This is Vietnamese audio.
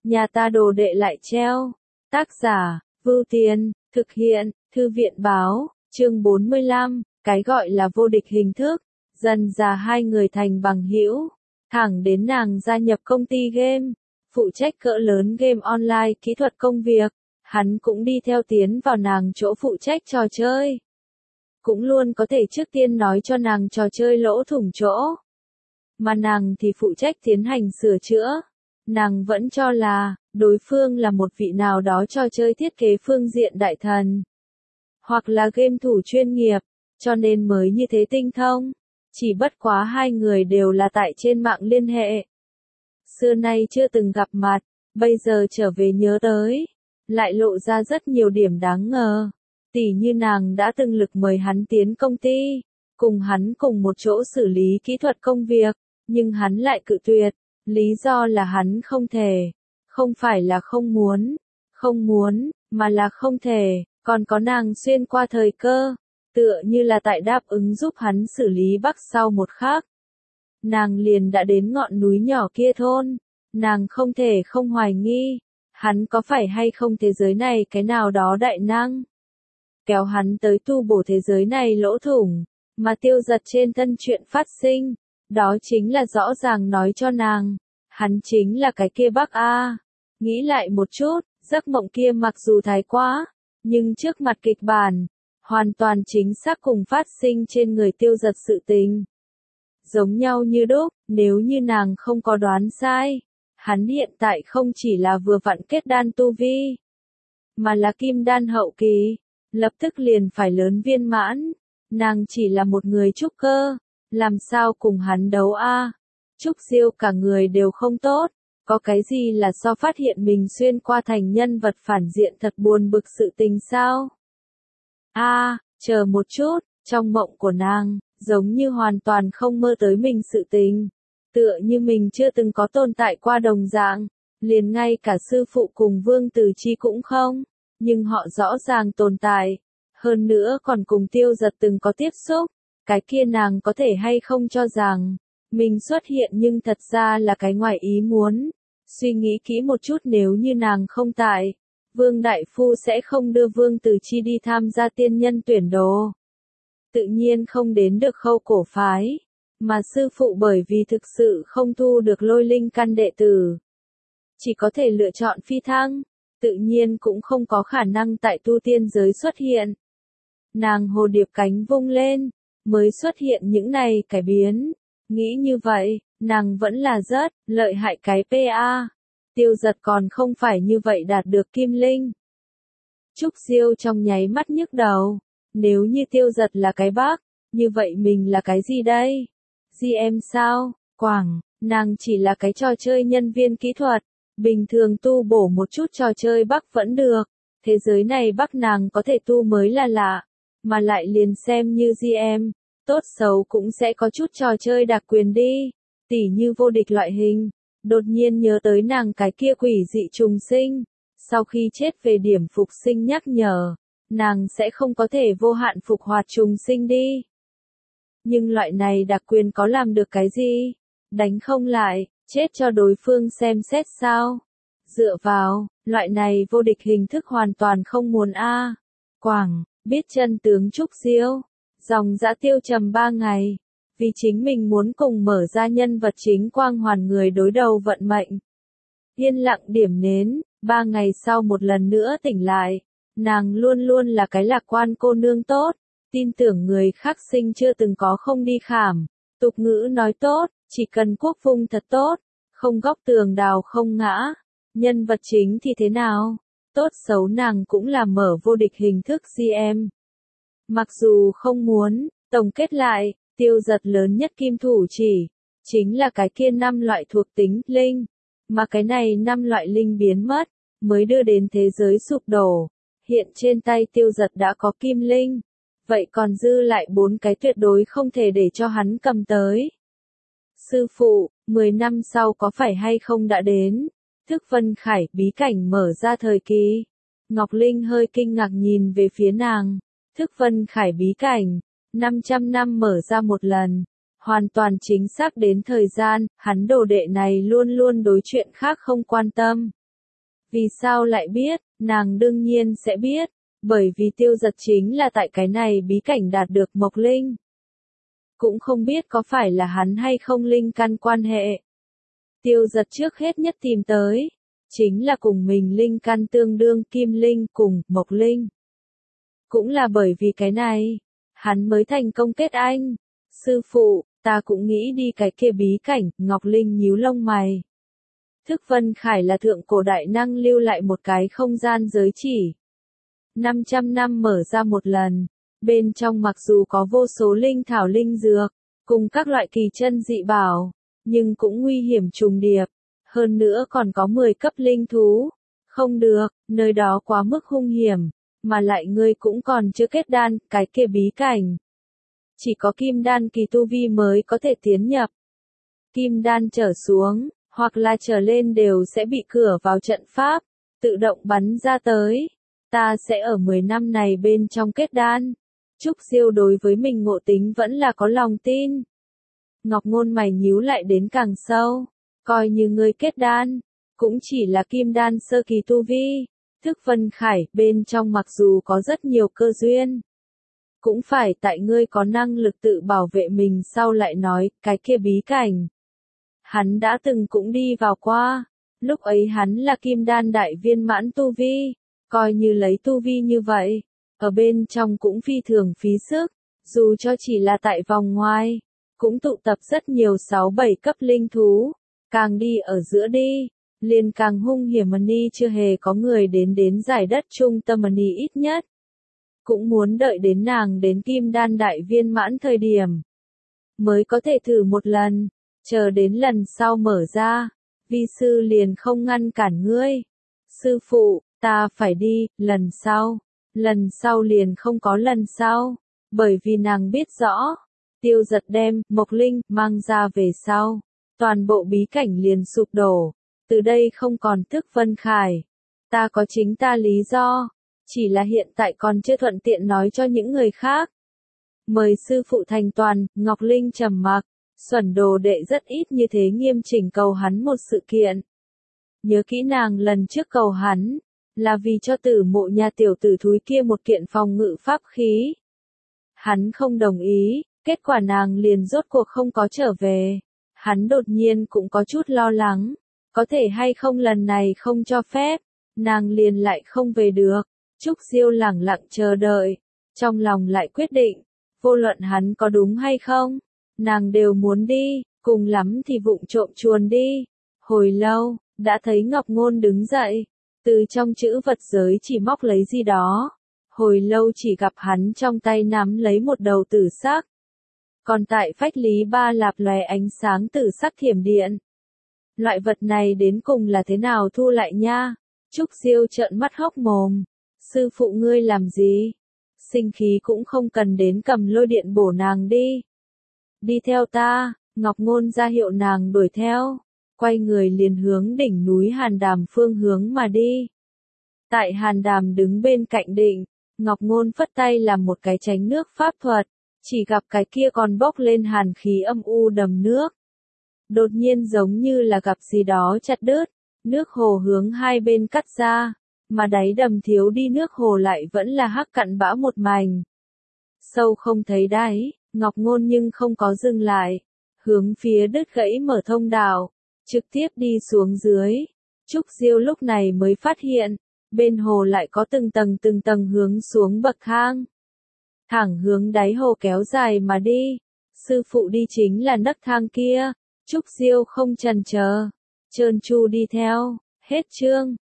nhà ta đồ đệ lại treo. Tác giả, Vưu Tiên, thực hiện, Thư viện Báo, chương 45, cái gọi là vô địch hình thức, dần dà hai người thành bằng hữu, thẳng đến nàng gia nhập công ty game, phụ trách cỡ lớn game online kỹ thuật công việc, hắn cũng đi theo tiến vào nàng chỗ phụ trách trò chơi. Cũng luôn có thể trước tiên nói cho nàng trò chơi lỗ thủng chỗ. Mà nàng thì phụ trách tiến hành sửa chữa. Nàng vẫn cho là, đối phương là một vị nào đó trò chơi thiết kế phương diện đại thần. Hoặc là game thủ chuyên nghiệp, cho nên mới như thế tinh thông. Chỉ bất quá hai người đều là tại trên mạng liên hệ. Xưa nay chưa từng gặp mặt, bây giờ trở về nhớ tới. Lại lộ ra rất nhiều điểm đáng ngờ. Tỉ như nàng đã từng lực mời hắn tiến công ty, cùng hắn cùng một chỗ xử lý kỹ thuật công việc, nhưng hắn lại cự tuyệt, lý do là hắn không thể, không phải là không muốn, mà là không thể, còn có nàng xuyên qua thời cơ, tựa như là tại đáp ứng giúp hắn xử lý Bắc sau một khắc. Nàng liền đã đến ngọn núi nhỏ kia thôn, nàng không thể không hoài nghi, hắn có phải hay không thế giới này cái nào đó đại năng. Kéo hắn tới tu bổ thế giới này lỗ thủng, mà Tiêu Giật trên thân chuyện phát sinh, đó chính là rõ ràng nói cho nàng, hắn chính là cái kia Bắc A. Nghĩ lại một chút, giấc mộng kia mặc dù thái quá, nhưng trước mặt kịch bản, hoàn toàn chính xác cùng phát sinh trên người Tiêu Giật sự tình. Giống nhau như đúc, nếu như nàng không có đoán sai, hắn hiện tại không chỉ là vừa vặn kết đan tu vi, mà là kim đan hậu kỳ. Lập tức liền phải lớn viên mãn, nàng chỉ là một người trúc cơ, làm sao cùng hắn đấu a? Trúc Diêu cả người đều không tốt, có cái gì là so phát hiện mình xuyên qua thành nhân vật phản diện thật buồn bực sự tình sao? Chờ một chút, trong mộng của nàng, giống như hoàn toàn không mơ tới mình sự tình, tựa như mình chưa từng có tồn tại qua đồng dạng, liền ngay cả sư phụ cùng Vương Tử Chi cũng không. Nhưng họ rõ ràng tồn tại, hơn nữa còn cùng Tiêu Giật từng có tiếp xúc, cái kia nàng có thể hay không cho rằng, mình xuất hiện nhưng thật ra là cái ngoài ý muốn. Suy nghĩ kỹ một chút, nếu như nàng không tại, Vương Đại Phu sẽ không đưa Vương Tử Chi đi tham gia tiên nhân tuyển đồ. Tự nhiên không đến được Khâu Cổ phái, mà sư phụ bởi vì thực sự không thu được Lôi Linh căn đệ tử, chỉ có thể lựa chọn phi thăng. Tự nhiên cũng không có khả năng tại tu tiên giới xuất hiện. Nàng hồ điệp cánh vung lên, mới xuất hiện những này cải biến. Nghĩ như vậy, nàng vẫn là rất lợi hại cái PA. Tiêu Giật còn không phải như vậy đạt được kim linh. Trúc Diêu trong nháy mắt nhức đầu. Nếu như Tiêu Giật là cái Bắc, như vậy mình là cái gì đây? GM sao? Quảng, nàng chỉ là cái trò chơi nhân viên kỹ thuật. Bình thường tu bổ một chút trò chơi Bắc vẫn được, thế giới này Bắc nàng có thể tu mới là lạ, mà lại liền xem như GM, tốt xấu cũng sẽ có chút trò chơi đặc quyền đi, tỉ như vô địch loại hình. Đột nhiên nhớ tới nàng cái kia quỷ dị trùng sinh, sau khi chết về điểm phục sinh nhắc nhở, nàng sẽ không có thể vô hạn phục hoạt trùng sinh đi. Nhưng loại này đặc quyền có làm được cái gì? Đánh không lại. Chết cho đối phương xem xét sao? Dựa vào, loại này vô địch hình thức hoàn toàn không muốn a. Quảng, biết chân tướng Trúc Diêu, dòng dã tiêu trầm 3 ngày, vì chính mình muốn cùng mở ra nhân vật chính quang hoàn người đối đầu vận mệnh. Yên lặng điểm nến, 3 ngày sau một lần nữa tỉnh lại, nàng luôn luôn là cái lạc quan cô nương tốt, tin tưởng người khác sinh chưa từng có không đi khảm, tục ngữ nói tốt. Chỉ cần quốc vung thật tốt, không góc tường đào không ngã, nhân vật chính thì thế nào? Tốt xấu nàng cũng là mở vô địch hình thức GM. Mặc dù không muốn, tổng kết lại, Tiêu Giật lớn nhất kim thủ chỉ, chính là cái kia 5 loại thuộc tính linh, mà cái này 5 loại linh biến mất, mới đưa đến thế giới sụp đổ. Hiện trên tay Tiêu Giật đã có kim linh, vậy còn dư lại 4 cái tuyệt đối không thể để cho hắn cầm tới. Sư phụ, 10 năm sau có phải hay không đã đến? Thức Vân Khải bí cảnh mở ra thời kỳ. Ngọc Linh hơi kinh ngạc nhìn về phía nàng. Thức Vân Khải bí cảnh, 500 năm mở ra một lần. Hoàn toàn chính xác đến thời gian, hắn đồ đệ này luôn luôn đối chuyện khác không quan tâm. Vì sao lại biết? Nàng đương nhiên sẽ biết, bởi vì Tiêu Giật chính là tại cái này bí cảnh đạt được Mộc Linh. Cũng không biết có phải là hắn hay không linh căn quan hệ. Tiêu Giật trước hết nhất tìm tới, chính là cùng mình linh căn tương đương Kim Linh cùng Mộc Linh. Cũng là bởi vì cái này, hắn mới thành công kết anh. Sư phụ, ta cũng nghĩ đi cái kia bí cảnh, Ngọc Linh nhíu lông mày. Thức Vân Khải là thượng cổ đại năng lưu lại một cái không gian giới chỉ. 500 năm mở ra một lần, bên trong mặc dù có vô số linh thảo linh dược, cùng các loại kỳ chân dị bảo, nhưng cũng nguy hiểm trùng điệp. Hơn nữa còn có 10 cấp linh thú. Không được, nơi đó quá mức hung hiểm, mà lại ngươi cũng còn chưa kết đan, cái kia bí cảnh. Chỉ có kim đan kỳ tu vi mới có thể tiến nhập. Kim đan trở xuống, hoặc là trở lên đều sẽ bị cửa vào trận pháp, tự động bắn ra tới. Ta sẽ ở 10 năm này bên trong kết đan. Trúc Diêu đối với mình ngộ tính vẫn là có lòng tin. Ngọc Ngôn mày nhíu lại đến càng sâu. Coi như ngươi kết đan, cũng chỉ là kim đan sơ kỳ tu vi. Thức Vân Khải, bên trong mặc dù có rất nhiều cơ duyên. Cũng phải tại ngươi có năng lực tự bảo vệ mình sau lại nói, cái kia bí cảnh. Hắn đã từng cũng đi vào qua. Lúc ấy hắn là kim đan đại viên mãn tu vi. Coi như lấy tu vi như vậy, ở bên trong cũng phi thường phí sức, dù cho chỉ là tại vòng ngoài, cũng tụ tập rất nhiều 6-7 cấp linh thú, càng đi ở giữa đi, liền càng hung hiểm ni chưa hề có người đến giải đất trung tâm ni ít nhất. Cũng muốn đợi đến nàng đến kim đan đại viên mãn thời điểm, mới có thể thử một lần, chờ đến lần sau mở ra, vi sư liền không ngăn cản ngươi. Sư phụ, ta phải đi, lần sau liền không có lần sau, bởi vì nàng biết rõ, Tiêu Giật đem Mộc Linh mang ra về sau, toàn bộ bí cảnh liền sụp đổ, từ đây không còn Thức Vân Khải. Ta có chính ta lý do, chỉ là hiện tại còn chưa thuận tiện nói cho những người khác. Mời sư phụ thành toàn. Ngọc Linh trầm mặc, Xuẩn đồ đệ rất ít như thế nghiêm chỉnh cầu hắn một sự kiện. Nhớ kỹ nàng lần trước cầu hắn, là vì cho Tử Mộ nhà tiểu tử thúi kia một kiện phòng ngự pháp khí. Hắn không đồng ý, kết quả nàng liền rốt cuộc không có trở về. Hắn đột nhiên cũng có chút lo lắng, có thể hay không lần này không cho phép, nàng liền lại không về được. Trúc Diêu lẳng lặng chờ đợi, trong lòng lại quyết định, vô luận hắn có đúng hay không, nàng đều muốn đi, cùng lắm thì vụng trộm chuồn đi. Hồi lâu, đã thấy Ngọc Ngôn đứng dậy, từ trong chữ vật giới chỉ móc lấy gì đó. Hồi lâu chỉ gặp hắn trong tay nắm lấy một đầu tử sắc. Còn tại phách lý ba lạp lóe ánh sáng tử sắc thiểm điện. Loại vật này đến cùng là thế nào thu lại nha? Trúc Diêu trợn mắt hốc mồm. Sư phụ ngươi làm gì? Sinh khí cũng không cần đến cầm lôi điện bổ nàng đi. Đi theo ta, Ngọc Ngôn ra hiệu nàng đuổi theo. Quay người liền hướng đỉnh núi Hàn Đàm phương hướng mà đi. Tại Hàn Đàm đứng bên cạnh đỉnh, Ngọc Ngôn phất tay làm một cái tránh nước pháp thuật, chỉ gặp cái kia còn bốc lên hàn khí âm u đầm nước. Đột nhiên giống như là gặp gì đó chặt đứt, nước hồ hướng hai bên cắt ra, mà đáy đầm thiếu đi nước hồ lại vẫn là hắc cặn bã một mảnh. Sâu không thấy đáy, Ngọc Ngôn nhưng không có dừng lại, hướng phía đứt gãy mở thông đạo, trực tiếp đi xuống dưới. Trúc Diêu lúc này mới phát hiện, bên hồ lại có từng tầng hướng xuống bậc thang. Thẳng hướng đáy hồ kéo dài mà đi. Sư phụ đi chính là nấc thang kia. Trúc Diêu không chần chờ, trơn tru đi theo. Hết chương.